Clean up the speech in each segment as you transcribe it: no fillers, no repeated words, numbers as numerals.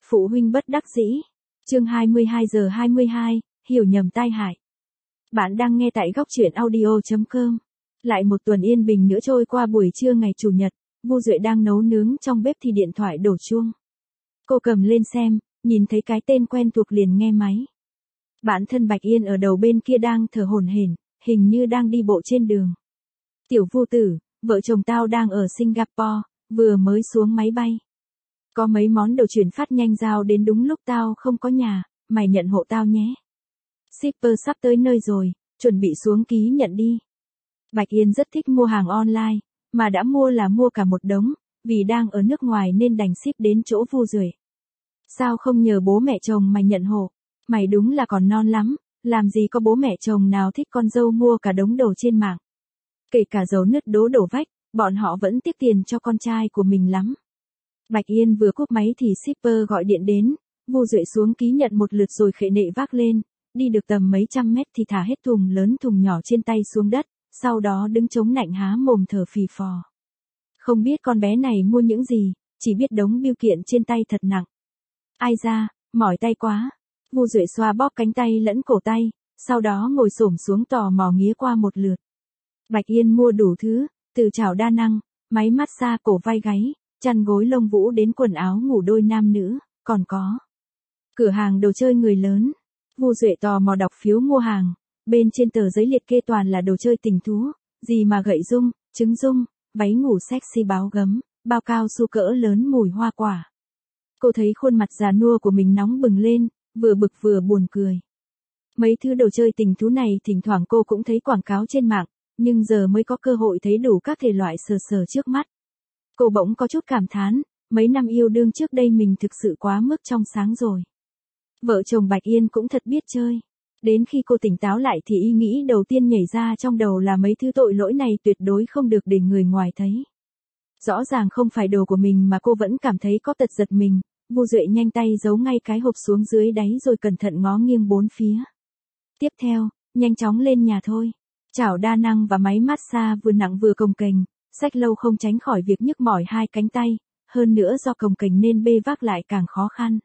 Phụ huynh bất đắc dĩ. Chương 22:22, hiểu nhầm tai hại. Bạn đang nghe tại góc truyện audio.com. Lại một tuần yên bình nữa trôi qua. Buổi trưa ngày Chủ nhật, Vu Duệ đang nấu nướng trong bếp thì điện thoại đổ chuông. Cô cầm lên xem, nhìn thấy cái tên quen thuộc liền nghe máy. Bạn thân Bạch Yên ở đầu bên kia đang thở hổn hển, hình như đang đi bộ trên đường. Tiểu Vu tử, vợ chồng tao đang ở Singapore, vừa mới xuống máy bay. Có mấy món đồ chuyển phát nhanh giao đến đúng lúc tao không có nhà, mày nhận hộ tao nhé. Shipper sắp tới nơi rồi, chuẩn bị xuống ký nhận đi. Bạch Yên rất thích mua hàng online, mà đã mua là mua cả một đống, vì đang ở nước ngoài nên đành ship đến chỗ Vu Duệ. Sao không nhờ bố mẹ chồng mày nhận hộ? Mày đúng là còn non lắm, làm gì có bố mẹ chồng nào thích con dâu mua cả đống đồ trên mạng. Kể cả dầu nứt đổ vách, bọn họ vẫn tiếc tiền cho con trai của mình lắm. Bạch Yên vừa cúp máy thì shipper gọi điện đến, Vu Duệ xuống ký nhận một lượt rồi khệ nệ vác lên, đi được tầm mấy trăm mét thì thả hết thùng lớn thùng nhỏ trên tay xuống đất, sau đó đứng chống nạnh há mồm thở phì phò. Không biết con bé này mua những gì, chỉ biết đống bưu kiện trên tay thật nặng. Ai da, mỏi tay quá. Vu Duệ xoa bóp cánh tay lẫn cổ tay, sau đó ngồi xổm xuống tò mò nghía qua một lượt. Bạch Yên mua đủ thứ, từ chảo đa năng, máy massage cổ vai gáy, chăn gối lông vũ đến quần áo ngủ đôi nam nữ, còn có cửa hàng đồ chơi người lớn. Vu Duệ tò mò đọc phiếu mua hàng, bên trên tờ giấy liệt kê toàn là đồ chơi tình thú, gì mà gậy rung, trứng rung, váy ngủ sexy báo gấm, bao cao su cỡ lớn mùi hoa quả. Cô thấy khuôn mặt già nua của mình nóng bừng lên, vừa bực vừa buồn cười. Mấy thứ đồ chơi tình thú này thỉnh thoảng cô cũng thấy quảng cáo trên mạng, nhưng giờ mới có cơ hội thấy đủ các thể loại sờ trước mắt. Cô bỗng có chút cảm thán, mấy năm yêu đương trước đây mình thực sự quá mức trong sáng rồi. Vợ chồng Bạch Yên cũng thật biết chơi. Đến khi cô tỉnh táo lại thì ý nghĩ đầu tiên nhảy ra trong đầu là mấy thứ tội lỗi này tuyệt đối không được để người ngoài thấy. Rõ ràng không phải đồ của mình mà cô vẫn cảm thấy có tật giật mình. Vu Duệ nhanh tay giấu ngay cái hộp xuống dưới đáy rồi cẩn thận ngó nghiêng bốn phía. Tiếp theo, nhanh chóng lên nhà thôi. Chảo đa năng và máy massage vừa nặng vừa cồng kềnh, xách lâu không tránh khỏi việc nhức mỏi hai cánh tay, hơn nữa do cồng kềnh nên bê vác lại càng khó khăn.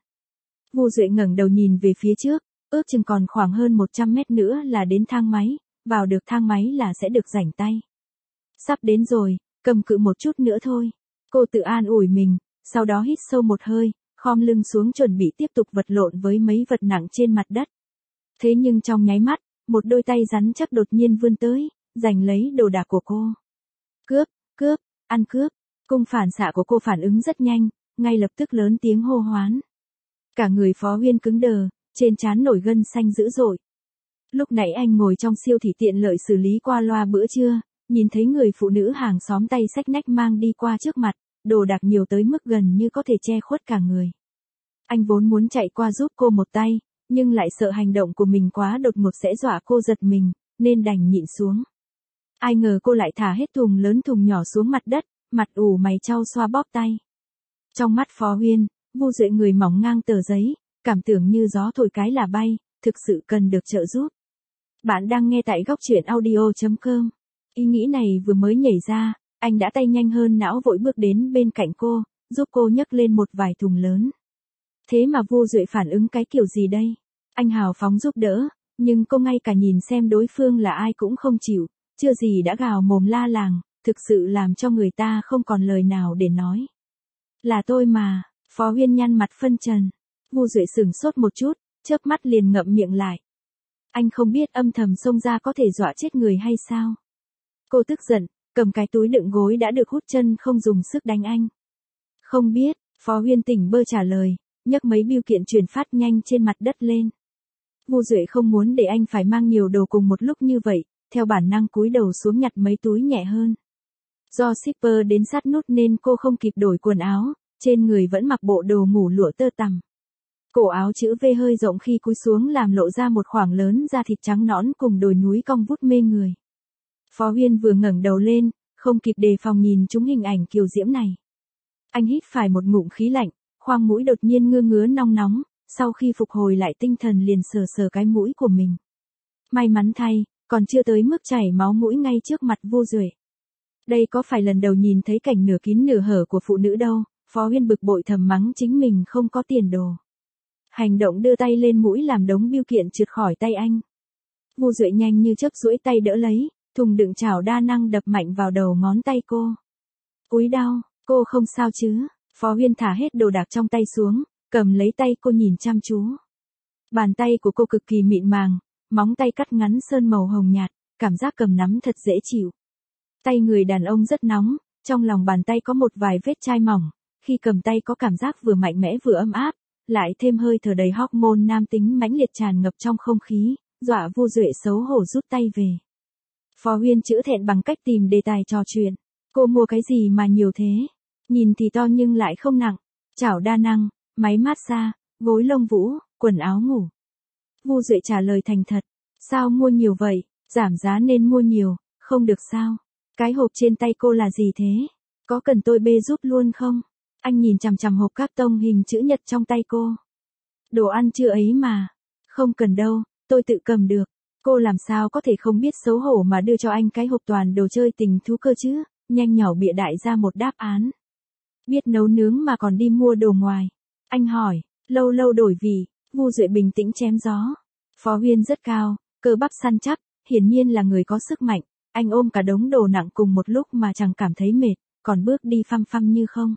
Vu Duệ ngẩng đầu nhìn về phía trước, ước chừng còn khoảng hơn 100 mét nữa là đến thang máy, vào được thang máy là sẽ được rảnh tay. Sắp đến rồi, cầm cự một chút nữa thôi. Cô tự an ủi mình, sau đó hít sâu một hơi, khom lưng xuống chuẩn bị tiếp tục vật lộn với mấy vật nặng trên mặt đất. Thế nhưng trong nháy mắt, một đôi tay rắn chắc đột nhiên vươn tới, giành lấy đồ đạc của cô. Cướp, ăn cướp. Cung phản xạ của cô phản ứng rất nhanh, ngay lập tức lớn tiếng hô hoán. Cả người Phó Huyên cứng đờ, trên trán nổi gân xanh dữ dội. Lúc nãy anh ngồi trong siêu thị tiện lợi xử lý qua loa bữa trưa, nhìn thấy người phụ nữ hàng xóm tay xách nách mang đi qua trước mặt, đồ đạc nhiều tới mức gần như có thể che khuất cả người. Anh vốn muốn chạy qua giúp cô một tay, nhưng lại sợ hành động của mình quá đột ngột sẽ dọa cô giật mình, nên đành nhịn xuống. Ai ngờ cô lại thả hết thùng lớn thùng nhỏ xuống mặt đất, mặt ủ mày chau xoa bóp tay. Trong mắt Phó Huyên, Vu Duệ người mỏng ngang tờ giấy, cảm tưởng như gió thổi cái là bay, thực sự cần được trợ giúp. Bạn đang nghe tại góc truyện audio.com. Ý nghĩ này vừa mới nhảy ra, anh đã tay nhanh hơn não vội bước đến bên cạnh cô, giúp cô nhấc lên một vài thùng lớn. Thế mà Vu Duệ phản ứng cái kiểu gì đây? Anh hào phóng giúp đỡ, nhưng cô ngay cả nhìn xem đối phương là ai cũng không chịu, chưa gì đã gào mồm la làng, thực sự làm cho người ta không còn lời nào để nói. Là tôi mà. Phó Huyên nhăn mặt phân trần. Vu Duệ sửng sốt một chút, chớp mắt liền ngậm miệng lại. Anh không biết âm thầm xông ra có thể dọa chết người hay sao? Cô tức giận, cầm cái túi đựng gối đã được hút chân không dùng sức đánh anh. Không biết, Phó Huyên tỉnh bơ trả lời, nhấc mấy bưu kiện chuyển phát nhanh trên mặt đất lên. Vu Duệ không muốn để anh phải mang nhiều đồ cùng một lúc như vậy, theo bản năng cúi đầu xuống nhặt mấy túi nhẹ hơn. Do shipper đến sát nút nên cô không kịp đổi quần áo, trên người vẫn mặc bộ đồ ngủ lụa tơ tằm. Cổ áo chữ V hơi rộng khi cúi xuống làm lộ ra một khoảng lớn da thịt trắng nõn cùng đồi núi cong vút mê người. Phó Huyên vừa ngẩng đầu lên, không kịp đề phòng nhìn trúng hình ảnh kiều diễm này. Anh hít phải một ngụm khí lạnh, khoang mũi đột nhiên ngứa nóng nóng, sau khi phục hồi lại tinh thần liền sờ cái mũi của mình. May mắn thay, còn chưa tới mức chảy máu mũi ngay trước mặt Vu Duệ. Đây có phải lần đầu nhìn thấy cảnh nửa kín nửa hở của phụ nữ đâu, Phó Huyên bực bội thầm mắng chính mình không có tiền đồ. Hành động đưa tay lên mũi làm đống bưu kiện trượt khỏi tay anh. Vu Duệ nhanh như chớp duỗi tay đỡ lấy, thùng đựng chảo đa năng đập mạnh vào đầu ngón tay cô. Úi đau, cô không sao chứ? Phó Huyên thả hết đồ đạc trong tay xuống, cầm lấy tay cô nhìn chăm chú. Bàn tay của cô cực kỳ mịn màng, móng tay cắt ngắn sơn màu hồng nhạt, cảm giác cầm nắm thật dễ chịu. Tay người đàn ông rất nóng, trong lòng bàn tay có một vài vết chai mỏng, khi cầm tay có cảm giác vừa mạnh mẽ vừa ấm áp, lại thêm hơi thở đầy hormone nam tính mãnh liệt tràn ngập trong không khí, dọa Vu Duệ xấu hổ rút tay về. Phó Huyên chữa thẹn bằng cách tìm đề tài trò chuyện. Cô mua cái gì mà nhiều thế? Nhìn thì to nhưng lại không nặng. Chảo đa năng, máy massage, gối lông vũ, quần áo ngủ. Vu Duệ trả lời thành thật. Sao mua nhiều vậy? Giảm giá nên mua nhiều, không được sao? Cái hộp trên tay cô là gì thế? Có cần tôi bê giúp luôn không? Anh nhìn chằm chằm hộp các tông hình chữ nhật trong tay cô. Đồ ăn chưa ấy mà. Không cần đâu, tôi tự cầm được. Cô làm sao có thể không biết xấu hổ mà đưa cho anh cái hộp toàn đồ chơi tình thú cơ chứ? Nhanh nhỏ bịa đại ra một đáp án. Biết nấu nướng mà còn đi mua đồ ngoài. Anh hỏi, lâu lâu đổi vị. Vu Duệ bình tĩnh chém gió. Phó Huyên rất cao, cơ bắp săn chắc, hiển nhiên là người có sức mạnh. Anh ôm cả đống đồ nặng cùng một lúc mà chẳng cảm thấy mệt, còn bước đi phăm phăm như không.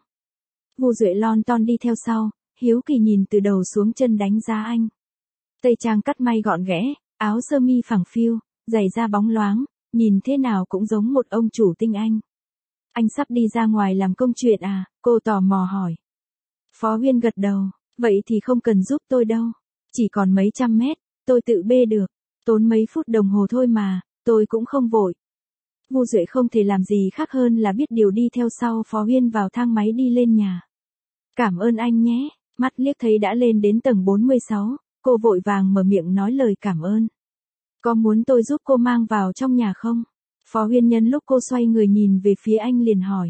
Vu Duệ lon ton đi theo sau, hiếu kỳ nhìn từ đầu xuống chân đánh giá anh. Tây trang cắt may gọn ghẽ, áo sơ mi phẳng phiu, giày da bóng loáng, nhìn thế nào cũng giống một ông chủ tinh anh. Anh sắp đi ra ngoài làm công chuyện à? Cô tò mò hỏi. Phó Huyên gật đầu, vậy thì không cần giúp tôi đâu. Chỉ còn mấy trăm mét, tôi tự bê được. Tốn mấy phút đồng hồ thôi mà, tôi cũng không vội. Vu Duệ không thể làm gì khác hơn là biết điều đi theo sau Phó Huyên vào thang máy đi lên nhà. Cảm ơn anh nhé, mắt liếc thấy đã lên đến tầng 46, cô vội vàng mở miệng nói lời cảm ơn. Có muốn tôi giúp cô mang vào trong nhà không? Phó Huyên nhân lúc cô xoay người nhìn về phía anh liền hỏi.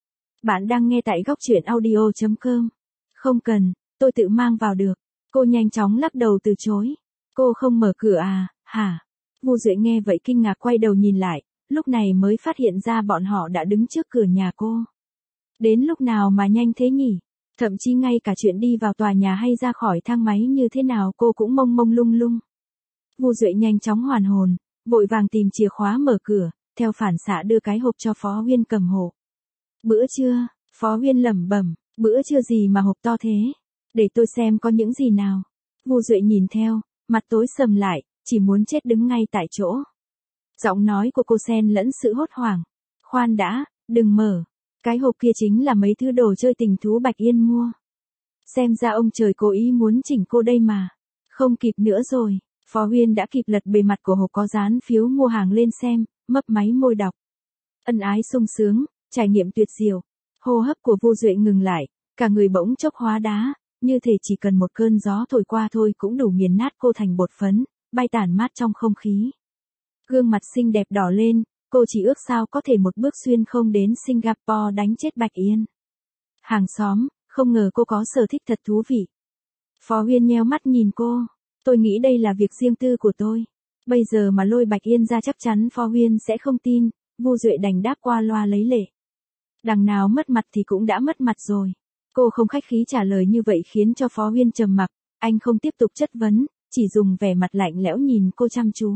Bạn đang nghe tại góc truyện audio.com. Không cần, tôi tự mang vào được. Cô nhanh chóng lắc đầu từ chối. Cô không mở cửa à, hả? Vu Duệ nghe vậy kinh ngạc quay đầu nhìn lại, lúc này mới phát hiện ra bọn họ đã đứng trước cửa nhà cô. Đến lúc nào mà nhanh thế nhỉ? Thậm chí ngay cả chuyện đi vào tòa nhà hay ra khỏi thang máy như thế nào cô cũng mông mông lung lung. Vu Duệ nhanh chóng hoàn hồn, vội vàng tìm chìa khóa mở cửa, theo phản xạ đưa cái hộp cho Phó Huyên cầm hộ. Bữa trưa, Phó Huyên lẩm bẩm, bữa trưa gì mà hộp to thế? Để tôi xem có những gì nào. Vu Duệ nhìn theo, mặt tối sầm lại, chỉ muốn chết đứng ngay tại chỗ. Giọng nói của cô xen lẫn sự hốt hoảng. Khoan đã, đừng mở. Cái hộp kia chính là mấy thứ đồ chơi tình thú Bạch Yên mua. Xem ra ông trời cố ý muốn chỉnh cô đây mà. Không kịp nữa rồi. Phó Huyên đã kịp lật bề mặt của hộp có dán phiếu mua hàng lên xem, mấp máy môi đọc. Ân ái sung sướng, trải nghiệm tuyệt diệu. Hô hấp của Vu Duệ ngừng lại, cả người bỗng chốc hóa đá, như thể chỉ cần một cơn gió thổi qua thôi cũng đủ nghiền nát cô thành bột phấn, bay tản mát trong không khí. Gương mặt xinh đẹp đỏ lên, cô chỉ ước sao có thể một bước xuyên không đến Singapore đánh chết Bạch Yên. Hàng xóm, không ngờ cô có sở thích thật thú vị. Phó Huyên nheo mắt nhìn cô. Tôi nghĩ đây là việc riêng tư của tôi. Bây giờ mà lôi Bạch Yên ra chắc chắn Phó Huyên sẽ không tin, Vu Duệ đành đáp qua loa lấy lệ. Đằng nào mất mặt thì cũng đã mất mặt rồi. Cô không khách khí trả lời như vậy khiến cho Phó Huyên trầm mặc, anh không tiếp tục chất vấn, chỉ dùng vẻ mặt lạnh lẽo nhìn cô chăm chú.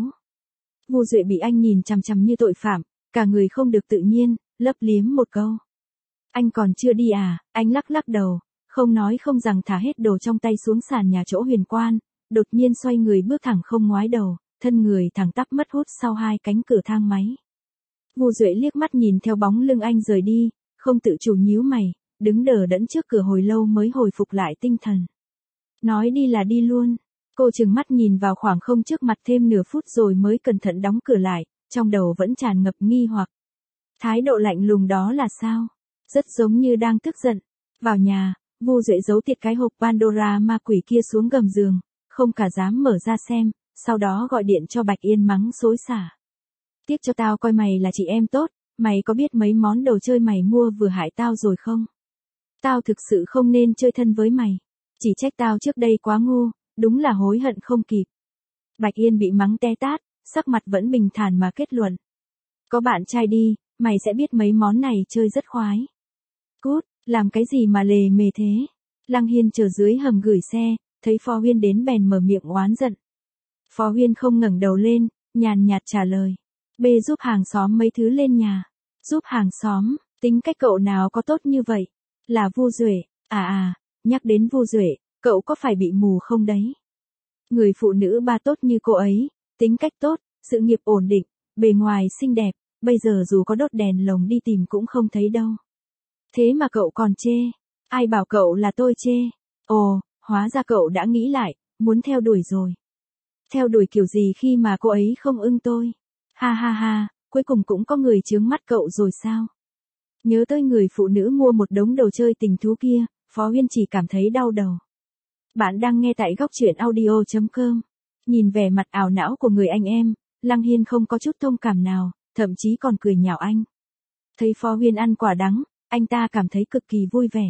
Vu Duệ bị anh nhìn chằm chằm như tội phạm, cả người không được tự nhiên, lấp liếm một câu. Anh còn chưa đi à? Anh lắc lắc đầu, không nói không rằng thả hết đồ trong tay xuống sàn nhà chỗ Huyền Quan, đột nhiên xoay người bước thẳng không ngoái đầu, thân người thẳng tắp mất hút sau hai cánh cửa thang máy. Vu Duệ liếc mắt nhìn theo bóng lưng anh rời đi, không tự chủ nhíu mày, đứng đờ đẫn trước cửa hồi lâu mới hồi phục lại tinh thần. Nói đi là đi luôn. Cô trừng mắt nhìn vào khoảng không trước mặt thêm nửa phút rồi mới cẩn thận đóng cửa lại, trong đầu vẫn tràn ngập nghi hoặc. Thái độ lạnh lùng đó là sao? Rất giống như đang tức giận. Vào nhà, Vu Duệ giấu tiệt cái hộp Pandora ma quỷ kia xuống gầm giường, không cả dám mở ra xem, sau đó gọi điện cho Bạch Yên mắng xối xả. Tiếc cho tao coi mày là chị em tốt, mày có biết mấy món đồ chơi mày mua vừa hại tao rồi không? Tao thực sự không nên chơi thân với mày. Chỉ trách tao trước đây quá ngu, đúng là hối hận không kịp. Bạch Yên bị mắng te tát, sắc mặt vẫn bình thản mà kết luận. Có bạn trai đi, mày sẽ biết mấy món này chơi rất khoái. Cút, Làm cái gì mà lề mề thế? Lăng Hiên chờ dưới hầm gửi xe, thấy Phó Huyên đến bèn mở miệng oán giận. Phó Huyên không ngẩng đầu lên, nhàn nhạt trả lời. Bê giúp hàng xóm mấy thứ lên nhà. Giúp hàng xóm, tính cách cậu nào có tốt như vậy? Là Vu Duệ, nhắc đến Vu Duệ, cậu có phải bị mù không đấy? Người phụ nữ ba tốt như cô ấy, tính cách tốt, sự nghiệp ổn định, bề ngoài xinh đẹp, bây giờ dù có đốt đèn lồng đi tìm cũng không thấy đâu. Thế mà cậu còn chê, ai bảo cậu là tôi chê? Ồ, hóa ra cậu đã nghĩ lại, muốn theo đuổi rồi. Theo đuổi kiểu gì khi mà cô ấy không ưng tôi? Ha ha ha, cuối cùng cũng có người chướng mắt cậu rồi sao? Nhớ tới người phụ nữ mua một đống đồ chơi tình thú kia, Phó Huyên chỉ cảm thấy đau đầu. Bạn đang nghe tại góc truyện audio.com. Nhìn vẻ mặt ảo não của người anh em, Lăng Hiên không có chút thông cảm nào, thậm chí còn cười nhạo anh. Thấy Phó Huyên ăn quả đắng, anh ta cảm thấy cực kỳ vui vẻ.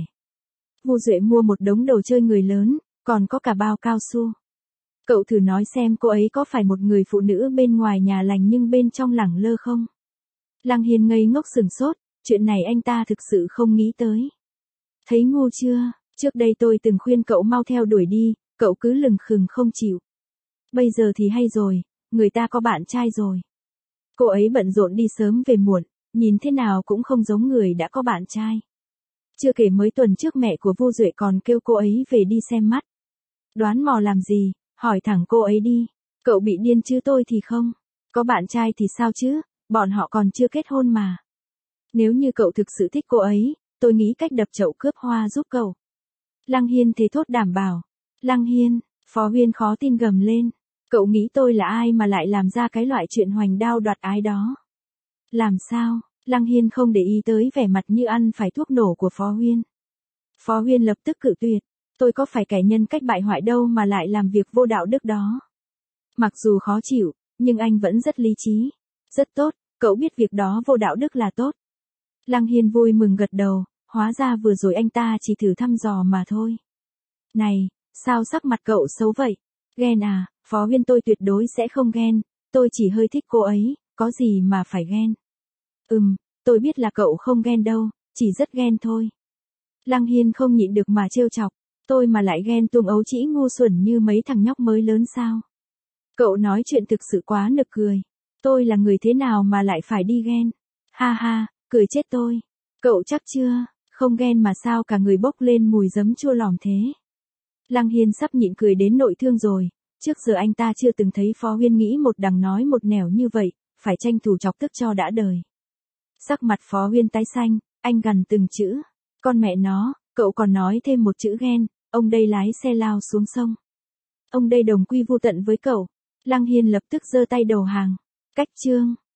Vu Duệ mua một đống đồ chơi người lớn, còn có cả bao cao su. Cậu thử nói xem cô ấy có phải một người phụ nữ bên ngoài nhà lành nhưng bên trong lẳng lơ không? Lăng Hiên ngây ngốc sừng sốt, chuyện này anh ta thực sự không nghĩ tới. Thấy ngu chưa, trước đây tôi từng khuyên cậu mau theo đuổi đi, cậu cứ lừng khừng không chịu. Bây giờ thì hay rồi, người ta có bạn trai rồi. Cô ấy bận rộn đi sớm về muộn, nhìn thế nào cũng không giống người đã có bạn trai. Chưa kể mới tuần trước mẹ của Vu Duệ còn kêu cô ấy về đi xem mắt. Đoán mò làm gì, hỏi thẳng cô ấy đi. Cậu bị điên chứ tôi thì không. Có bạn trai thì sao chứ, bọn họ còn chưa kết hôn mà. Nếu như cậu thực sự thích cô ấy, tôi nghĩ cách đập chậu cướp hoa giúp cậu. Lăng Hiên thế thốt đảm bảo. Lăng Hiên, Phó Huyên khó tin gầm lên. Cậu nghĩ tôi là ai mà lại làm ra cái loại chuyện hoành đao đoạt ái đó? Làm sao? Lăng Hiên không để ý tới vẻ mặt như ăn phải thuốc nổ của Phó Huyên. Phó Huyên lập tức cự tuyệt. Tôi có phải kẻ nhân cách bại hoại đâu mà lại làm việc vô đạo đức đó. Mặc dù khó chịu, nhưng anh vẫn rất lý trí. Rất tốt, cậu biết việc đó vô đạo đức là tốt. Lăng Hiên vui mừng gật đầu, hóa ra vừa rồi anh ta chỉ thử thăm dò mà thôi. Này, sao sắc mặt cậu xấu vậy? Ghen à, Phó Huyên tôi tuyệt đối sẽ không ghen, tôi chỉ hơi thích cô ấy, có gì mà phải ghen. Tôi biết là cậu không ghen đâu, chỉ rất ghen thôi. Lăng Hiên không nhịn được mà trêu chọc, tôi mà lại ghen tuông ấu trĩ ngu xuẩn như mấy thằng nhóc mới lớn sao? Cậu nói chuyện thực sự quá nực cười. Tôi là người thế nào mà lại phải đi ghen? Ha ha, cười chết tôi. Cậu chắc chưa, không ghen mà sao cả người bốc lên mùi giấm chua lòm thế? Lăng Hiên sắp nhịn cười đến nội thương rồi, trước giờ anh ta chưa từng thấy Phó Huyên nghĩ một đằng nói một nẻo như vậy, phải tranh thủ chọc tức cho đã đời. Sắc mặt Phó Huyên tái xanh, anh gằn từng chữ. Con mẹ nó, cậu còn nói thêm một chữ ghen, ông đây lái xe lao xuống sông. Ông đây đồng quy vu tận với cậu. Lăng Hiên lập tức giơ tay đầu hàng. Cách chương.